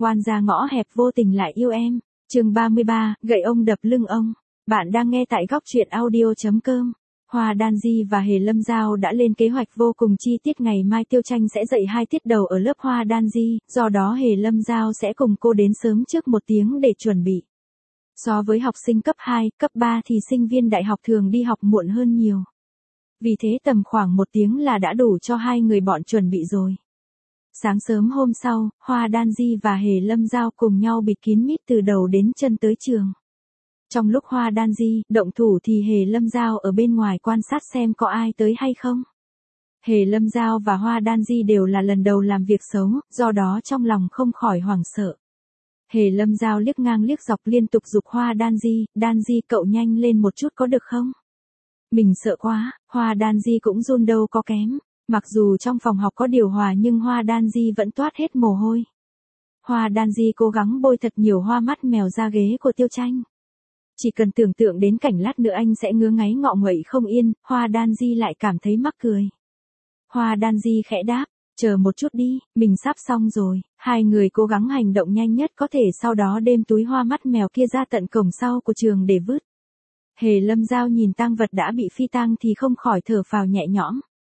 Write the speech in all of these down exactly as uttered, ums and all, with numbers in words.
Oan gia ngõ hẹp vô tình lại yêu em. Chương ba mươi ba, gậy ông đập lưng ông. Bạn đang nghe tại góc truyện audio chấm com. Hoa Đan Di và Hề Lâm Giao đã lên kế hoạch vô cùng chi tiết, ngày mai Tiêu Tranh sẽ dạy hai tiết đầu ở lớp Hoa Đan Di, do đó Hề Lâm Giao sẽ cùng cô đến sớm trước một tiếng để chuẩn bị. So với học sinh cấp hai, cấp ba thì sinh viên đại học thường đi học muộn hơn nhiều. Vì thế tầm khoảng một tiếng là đã đủ cho hai người bọn chuẩn bị rồi. Sáng sớm hôm sau, Hoa Đan Di và Hề Lâm Giao cùng nhau bịt kín mít từ đầu đến chân tới trường. Trong lúc Hoa Đan Di động thủ thì Hề Lâm Giao ở bên ngoài quan sát xem có ai tới hay không. Hề Lâm Giao và Hoa Đan Di đều là lần đầu làm việc xấu, do đó trong lòng không khỏi hoảng sợ. Hề Lâm Giao liếc ngang liếc dọc liên tục giục Hoa Đan Di, Đan Di cậu nhanh lên một chút có được không? Mình sợ quá, Hoa Đan Di cũng run đâu có kém. Mặc dù trong phòng học có điều hòa nhưng Hoa Đan Di vẫn toát hết mồ hôi. Hoa Đan Di cố gắng bôi thật nhiều hoa mắt mèo ra ghế của Tiêu Tranh. Chỉ cần tưởng tượng đến cảnh lát nữa anh sẽ ngứa ngáy ngọ nguậy không yên, Hoa Đan Di lại cảm thấy mắc cười. Hoa Đan Di khẽ đáp, chờ một chút đi, mình sắp xong rồi. Hai người cố gắng hành động nhanh nhất có thể, sau đó đem túi hoa mắt mèo kia ra tận cổng sau của trường để vứt. Hề Lâm Giao nhìn tang vật đã bị phi tang thì không khỏi thở phào nhẹ nhõm.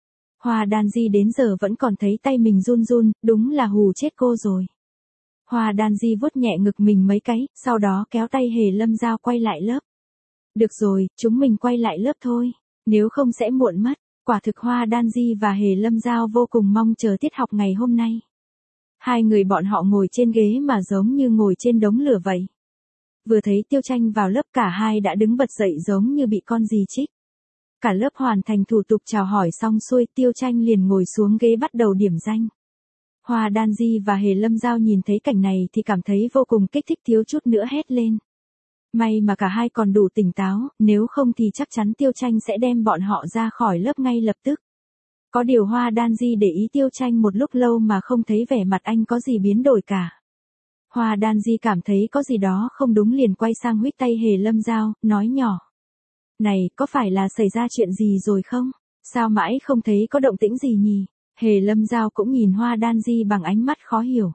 Hoa Đan Di đến giờ vẫn còn thấy tay mình run run, đúng là hù chết cô rồi. Hoa Đan Di vuốt nhẹ ngực mình mấy cái, sau đó kéo tay Hề Lâm Giao quay lại lớp. Được rồi, chúng mình quay lại lớp thôi, nếu không sẽ muộn mất. Quả thực Hoa Đan Di và Hề Lâm Giao vô cùng mong chờ tiết học ngày hôm nay. Hai người bọn họ ngồi trên ghế mà giống như ngồi trên đống lửa vậy. Vừa thấy Tiêu Tranh vào lớp cả hai đã đứng bật dậy giống như bị con gì trích. Cả lớp hoàn thành thủ tục chào hỏi xong xuôi, Tiêu Tranh liền ngồi xuống ghế bắt đầu điểm danh. Hoa Đan Di và Hề Lâm Giao nhìn thấy cảnh này thì cảm thấy vô cùng kích thích, thiếu chút nữa hét lên. May mà cả hai còn đủ tỉnh táo, nếu không thì chắc chắn Tiêu Tranh sẽ đem bọn họ ra khỏi lớp ngay lập tức. Có điều Hoa Đan Di để ý Tiêu Tranh một lúc lâu mà không thấy vẻ mặt anh có gì biến đổi cả. Hoa Đan Di cảm thấy có gì đó không đúng liền quay sang huých tay Hề Lâm Giao, nói nhỏ. Này, có phải là xảy ra chuyện gì rồi không? Sao mãi không thấy có động tĩnh gì nhỉ? Hề Lâm Giao cũng nhìn Hoa Đan Di bằng ánh mắt khó hiểu.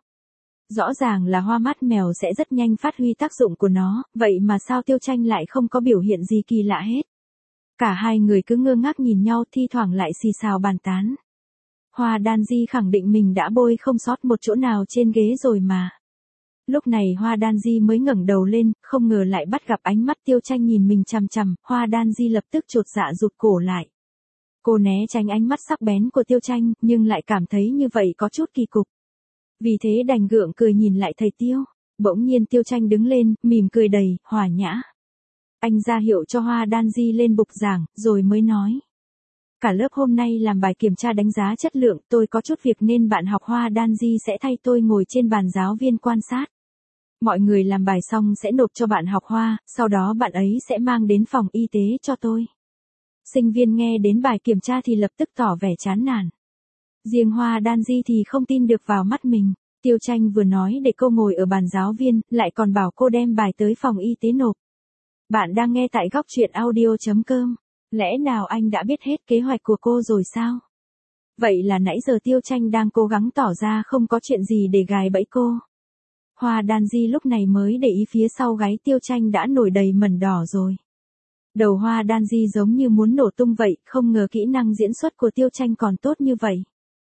Rõ ràng là hoa mắt mèo sẽ rất nhanh phát huy tác dụng của nó, vậy mà sao Tiêu Tranh lại không có biểu hiện gì kỳ lạ hết? Cả hai người cứ ngơ ngác nhìn nhau, thi thoảng lại xì xào bàn tán. Hoa Đan Di khẳng định mình đã bôi không sót một chỗ nào trên ghế rồi mà. Lúc này Hoa Đan Di mới ngẩng đầu lên, không ngờ lại bắt gặp ánh mắt Tiêu Tranh nhìn mình chằm chằm, Hoa Đan Di lập tức chột dạ rụt cổ lại. Cô né tránh ánh mắt sắc bén của Tiêu Tranh, nhưng lại cảm thấy như vậy có chút kỳ cục. Vì thế đành gượng cười nhìn lại thầy Tiêu. Bỗng nhiên Tiêu Tranh đứng lên, mỉm cười đầy hòa nhã. Anh ra hiệu cho Hoa Đan Di lên bục giảng, rồi mới nói. Cả lớp hôm nay làm bài kiểm tra đánh giá chất lượng, tôi có chút việc nên bạn học Hoa Đan Di sẽ thay tôi ngồi trên bàn giáo viên quan sát. Mọi người làm bài xong sẽ nộp cho bạn học Hoa, sau đó bạn ấy sẽ mang đến phòng y tế cho tôi. Sinh viên nghe đến bài kiểm tra thì lập tức tỏ vẻ chán nản. Riêng Hoa Đan Di thì không tin được vào mắt mình. Tiêu Tranh vừa nói để cô ngồi ở bàn giáo viên, lại còn bảo cô đem bài tới phòng y tế nộp. Bạn đang nghe tại góc truyện audio chấm com. Lẽ nào anh đã biết hết kế hoạch của cô rồi sao? Vậy là nãy giờ Tiêu Tranh đang cố gắng tỏ ra không có chuyện gì để gài bẫy cô. Hoa Đan Di lúc này mới để ý phía sau gáy Tiêu Tranh đã nổi đầy mẩn đỏ rồi. Đầu Hoa Đan Di giống như muốn nổ tung vậy, không ngờ kỹ năng diễn xuất của Tiêu Tranh còn tốt như vậy.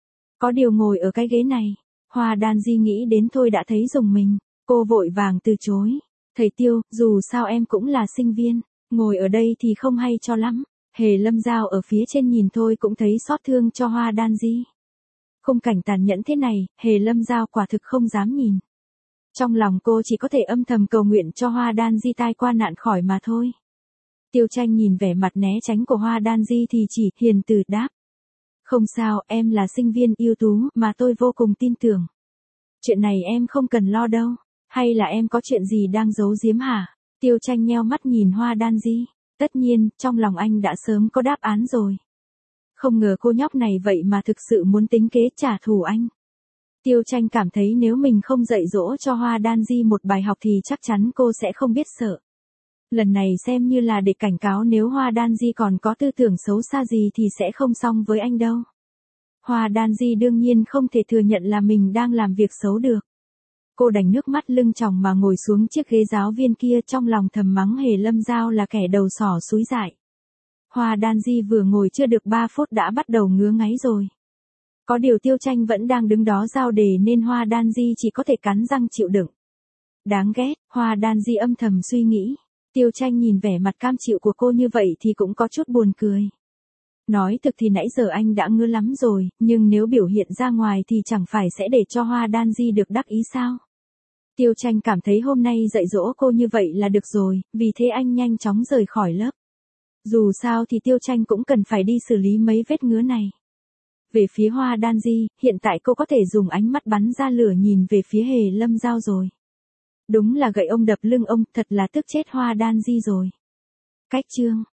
Có điều ngồi ở cái ghế này, Hoa Đan Di nghĩ đến thôi đã thấy rùng mình, cô vội vàng từ chối. Thầy Tiêu, dù sao em cũng là sinh viên, ngồi ở đây thì không hay cho lắm. Hề Lâm Giao ở phía trên nhìn thôi cũng thấy xót thương cho Hoa Đan Di. Khung cảnh tàn nhẫn thế này, Hề Lâm Giao quả thực không dám nhìn. Trong lòng cô chỉ có thể âm thầm cầu nguyện cho Hoa Đan Di tai qua nạn khỏi mà thôi. Tiêu Tranh nhìn vẻ mặt né tránh của Hoa Đan Di thì chỉ hiền từ đáp. Không sao, em là sinh viên ưu tú mà tôi vô cùng tin tưởng. Chuyện này em không cần lo đâu. Hay là em có chuyện gì đang giấu giếm hả? Tiêu Tranh nheo mắt nhìn Hoa Đan Di. Tất nhiên, trong lòng anh đã sớm có đáp án rồi. Không ngờ cô nhóc này vậy mà thực sự muốn tính kế trả thù anh. Tiêu Tranh cảm thấy nếu mình không dạy dỗ cho Hoa Đan Di một bài học thì chắc chắn cô sẽ không biết sợ. Lần này xem như là để cảnh cáo, nếu Hoa Đan Di còn có tư tưởng xấu xa gì thì sẽ không xong với anh đâu. Hoa Đan Di đương nhiên không thể thừa nhận là mình đang làm việc xấu được. Cô đành nước mắt lưng tròng mà ngồi xuống chiếc ghế giáo viên kia, trong lòng thầm mắng Hề Lâm Giao là kẻ đầu sỏ súi dại. Hoa Đan Di vừa ngồi chưa được ba phút đã bắt đầu ngứa ngáy rồi. Có điều Tiêu Tranh vẫn đang đứng đó giao đề nên Hoa Đan Di chỉ có thể cắn răng chịu đựng. Đáng ghét, Hoa Đan Di âm thầm suy nghĩ. Tiêu Tranh nhìn vẻ mặt cam chịu của cô như vậy thì cũng có chút buồn cười. Nói thực thì nãy giờ anh đã ngứa lắm rồi, nhưng nếu biểu hiện ra ngoài thì chẳng phải sẽ để cho Hoa Đan Di được đắc ý sao? Tiêu Tranh cảm thấy hôm nay dạy dỗ cô như vậy là được rồi, vì thế anh nhanh chóng rời khỏi lớp. Dù sao thì Tiêu Tranh cũng cần phải đi xử lý mấy vết ngứa này. Về phía Hoa Đan Di, hiện tại cô có thể dùng ánh mắt bắn ra lửa nhìn về phía Hề Lâm Giao rồi. Đúng là gậy ông đập lưng ông, thật là tức chết Hoa Đan Di rồi. Cách chương